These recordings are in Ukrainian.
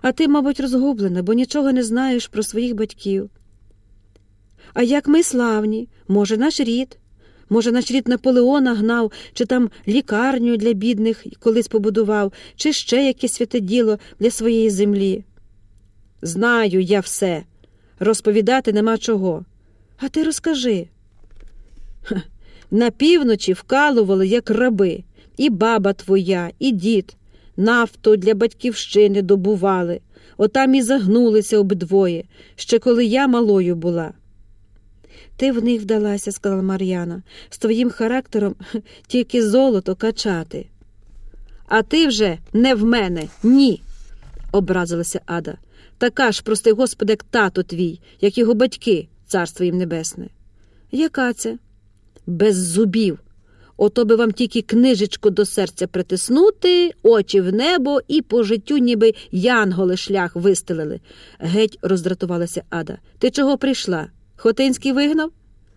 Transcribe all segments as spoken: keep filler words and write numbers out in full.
А ти, мабуть, розгублена, бо нічого не знаєш про своїх батьків. А як ми славні, може, наш рід? Може, наш рід Наполеона гнав, чи там лікарню для бідних колись побудував, чи ще якесь святе діло для своєї землі. Знаю я все. Розповідати нема чого. А ти розкажи. Ха. На півночі вкалували, як раби. І баба твоя, і дід. Нафту для батьківщини добували. Отам і загнулися обидвоє, ще коли я малою була. Ти в них вдалася, сказала Мар'яна. З твоїм характером тільки золото качати. А ти вже не в мене, ні, образилася Ада. Така ж, прости Господи, як тато твій, як його батьки, царство їм небесне. Яка це? Без зубів. Ото би вам тільки книжечку до серця притиснути, очі в небо і по життю ніби янголи шлях вистелили. Геть роздратувалася Ада. Ти чого прийшла? Хотинський вигнав?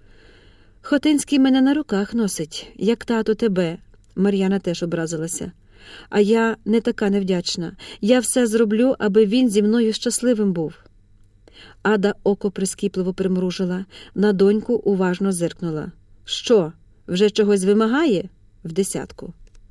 Хотинський мене на руках носить, як тато тебе. Мар'яна теж образилася. А я не така невдячна. Я все зроблю, аби він зі мною щасливим був. Ада око прискіпливо примружила, на доньку уважно зиркнула. Що, вже чогось вимагає? В десятку.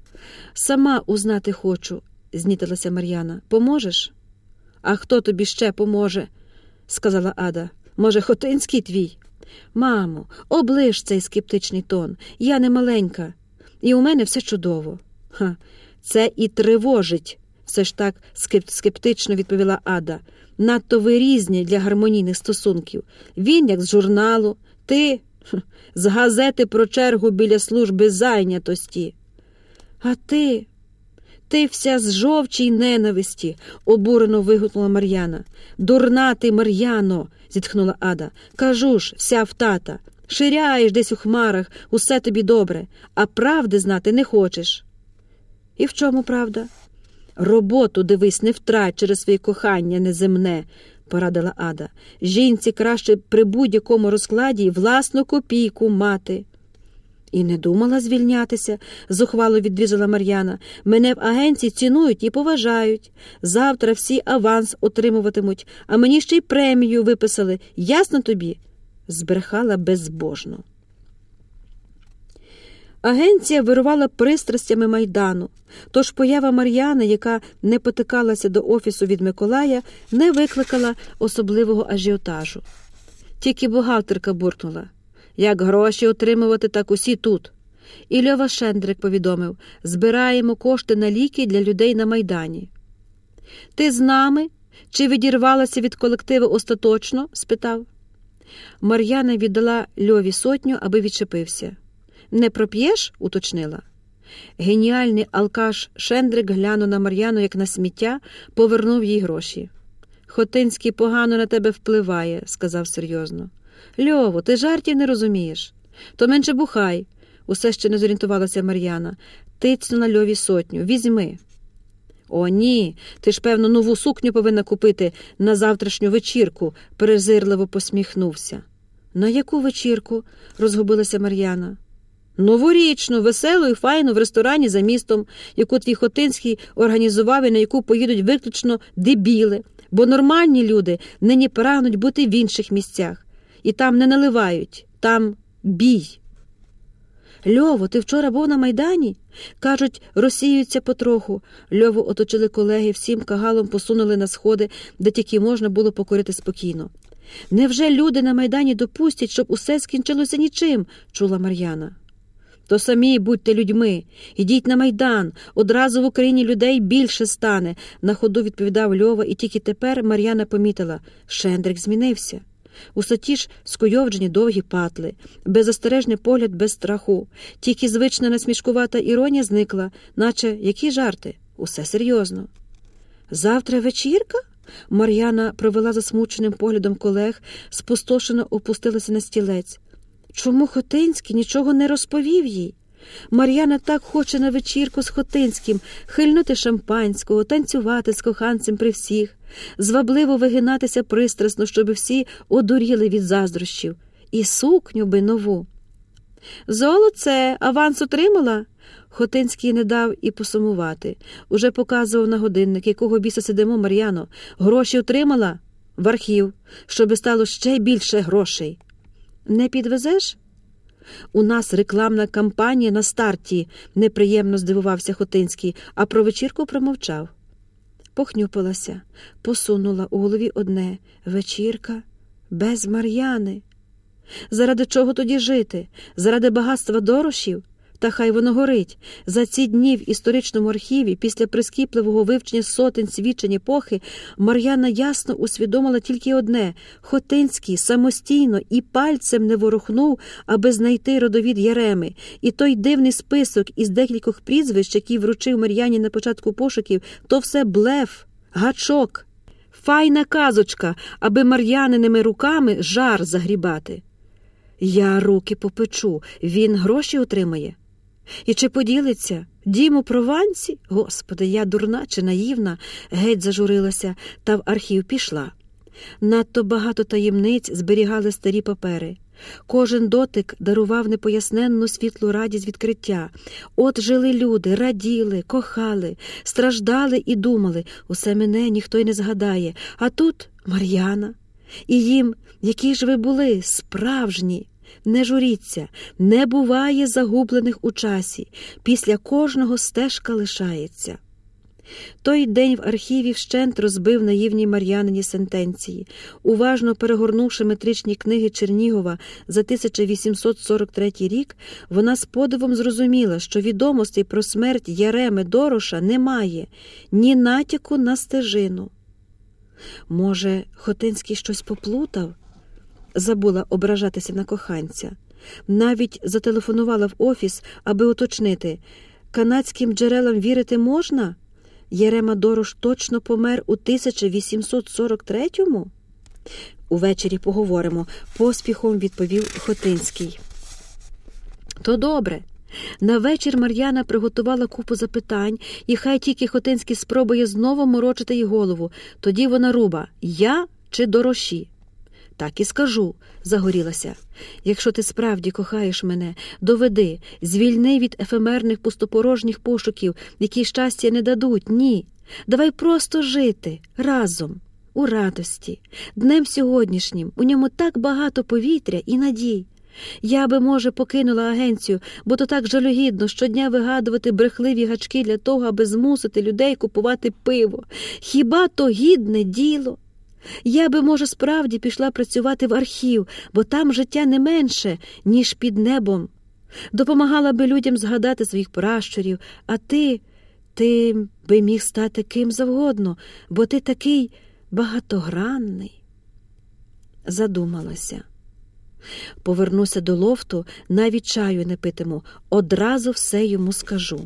Сама узнати хочу, знітилася Мар'яна. Поможеш? А хто тобі ще поможе? Сказала Ада. Може, Хотинський твій? Мамо, оближ цей скептичний тон. Я не маленька. І у мене все чудово. Ха, це і тривожить, все ж так скептично відповіла Ада. Надто ви різні для гармонійних стосунків. Він як з журналу, ти ха, з газети про чергу біля служби зайнятості. А ти... Ти вся з жовчі й ненависті, обурено вигукнула Мар'яна. Дурна ти, Мар'яно, зітхнула Ада. Кажу ж, вся в тата. Ширяєш десь у хмарах, усе тобі добре, а правди знати не хочеш. І в чому правда? Роботу, дивись, не втрать через своє кохання неземне, порадила Ада. Жінці краще при будь-якому розкладі власну копійку мати. І не думала звільнятися, зухвало відрізала Мар'яна. Мене в агенції цінують і поважають. Завтра всі аванс отримуватимуть, а мені ще й премію виписали. Ясно тобі? Збрехала безбожно. Агенція вирувала пристрастями Майдану, тож поява Мар'яни, яка не потикалася до офісу від Миколая, не викликала особливого ажіотажу. Тільки бухгалтерка буркнула. Як гроші отримувати, так усі тут. І Льова Шендрик повідомив, збираємо кошти на ліки для людей на Майдані. Ти з нами? Чи відірвалася від колективу остаточно? Спитав. Мар'яна віддала Льові сотню, аби відчепився. Не проп'єш? Уточнила. Геніальний алкаш Шендрик глянув на Мар'яну, як на сміття, повернув їй гроші. Хотинський погано на тебе впливає, сказав серйозно. Льово, ти жартів не розумієш. То менше бухай, усе ще не зорієнтувалася Мар'яна. Тицнула Льові сотню. Візьми. О, ні, ти ж, певно, нову сукню повинна купити на завтрашню вечірку, презирливо посміхнувся. На яку вечірку? Розгубилася Мар'яна. Новорічну, веселу і файну в ресторані за містом, яку твій Хотинський організував і на яку поїдуть виключно дебіли, бо нормальні люди нині прагнуть бути в інших місцях. І там не наливають, там бій. Льово, ти вчора був на Майдані? Кажуть, розсіюються потроху. Льову оточили колеги, всім кагалом посунули на сходи, де тільки можна було покорити спокійно. Невже люди на Майдані допустять, щоб усе скінчилося нічим? Чула Мар'яна. То самі будьте людьми, ідіть на Майдан, одразу в Україні людей більше стане, на ходу відповідав Льова, і тільки тепер Мар'яна помітила, Шендрик змінився. Усе ті ж скуйовджені довгі патли, беззастережний погляд без страху, тільки звична насмішкувата іронія зникла, наче які жарти, усе серйозно. Завтра вечірка? Мар'яна провела засмученим поглядом колег, спустошено опустилася на стілець. Чому Хотинський нічого не розповів їй? Мар'яна так хоче на вечірку з Хотинським, хильнути шампанського, танцювати з коханцем при всіх, звабливо вигинатися пристрасно, щоб всі одуріли від заздрощів. І сукню би нову. Золоце, аванс отримала? Хотинський не дав і посумувати. Уже показував на годинник, якого біса сидимо, Мар'яно. Гроші отримала? В архів, щоби стало ще більше грошей. Не підвезеш? У нас рекламна кампанія на старті, неприємно здивувався Хотинський, а про вечірку промовчав. Похнюпилася, посунула у голові одне – вечірка без Мар'яни. Заради чого тоді жити? Заради багатства Дорошів? Та хай воно горить. За ці дні в історичному архіві, після прискіпливого вивчення сотень свідчень епохи, Мар'яна ясно усвідомила тільки одне – Хотинський самостійно і пальцем не ворухнув, аби знайти родовід Яреми. І той дивний список із декількох прізвищ, який вручив Мар'яні на початку пошуків, то все блеф, гачок. Файна казочка, аби Мар'яниними руками жар загрібати. Я руки попечу, він гроші отримає. І чи поділиться? Дім у Провансі? Господи, я дурна чи наївна, геть зажурилася, та в архів пішла. Надто багато таємниць зберігали старі папери. Кожен дотик дарував непоясненну світлу радість відкриття. От жили люди, раділи, кохали, страждали і думали, усе мене ніхто й не згадає. А тут Мар'яна. І їм, які ж ви були, справжні. Не журіться, не буває загублених у часі. Після кожного стежка лишається. Той день в архіві вщент розбив наївні Мар'янині сентенції. Уважно перегорнувши метричні книги Чернігова за тисяча вісімсот сорок третій рік, вона з подивом зрозуміла, що відомостей про смерть Яреми Дороша немає, ні натяку на стежину. Може, Хотинський щось поплутав? Забула ображатися на коханця. Навіть зателефонувала в офіс, аби уточнити, канадським джерелам вірити можна? Ярема Дорош точно помер у тисяча вісімсот сорок третьому? Увечері поговоримо, поспіхом відповів Хотинський. То добре. На вечір Мар'яна приготувала купу запитань, і хай тільки Хотинський спробує знову морочити їй голову. Тоді вона руба – я чи Дороші? Так і скажу, загорілася. Якщо ти справді кохаєш мене, доведи, звільни від ефемерних пустопорожніх пошуків, які щастя не дадуть, ні. Давай просто жити, разом, у радості. Днем сьогоднішнім, у ньому так багато повітря і надій. Я би, може, покинула агенцію, бо то так жалюгідно щодня вигадувати брехливі гачки для того, аби змусити людей купувати пиво. Хіба то гідне діло? Я би, може, справді пішла працювати в архів, бо там життя не менше, ніж під небом. Допомагала би людям згадати своїх пращурів, а ти, ти би міг стати ким завгодно, бо ти такий багатогранний. Задумалася. Повернуся до лофту, навіть чаю не питиму, одразу все йому скажу.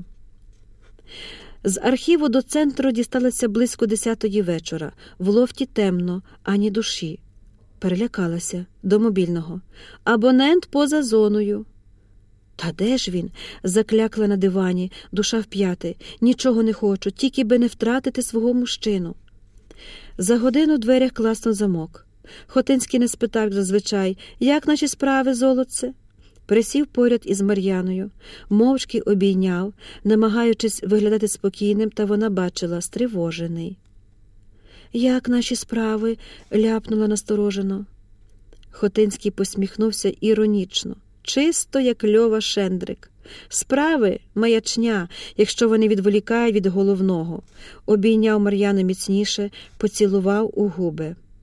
З архіву до центру дісталася близько десятої вечора. В лофті темно, ані душі. Перелякалася. До мобільного. Абонент поза зоною. Та де ж він? Заклякла на дивані, душа вп'яти. Нічого не хочу, тільки би не втратити свого мужчину. За годину в дверях класнув замок. Хотинський не спитав, як зазвичай, як наші справи, золотце? Присів поряд із Мар'яною, мовчки обійняв, намагаючись виглядати спокійним, та вона бачила, стривожений. «Як наші справи?» – ляпнула насторожено. Хотинський посміхнувся іронічно, чисто як Льова Шендрик. «Справи – маячня, якщо вони відволікають від головного». Обійняв Мар'яну міцніше, поцілував у губи.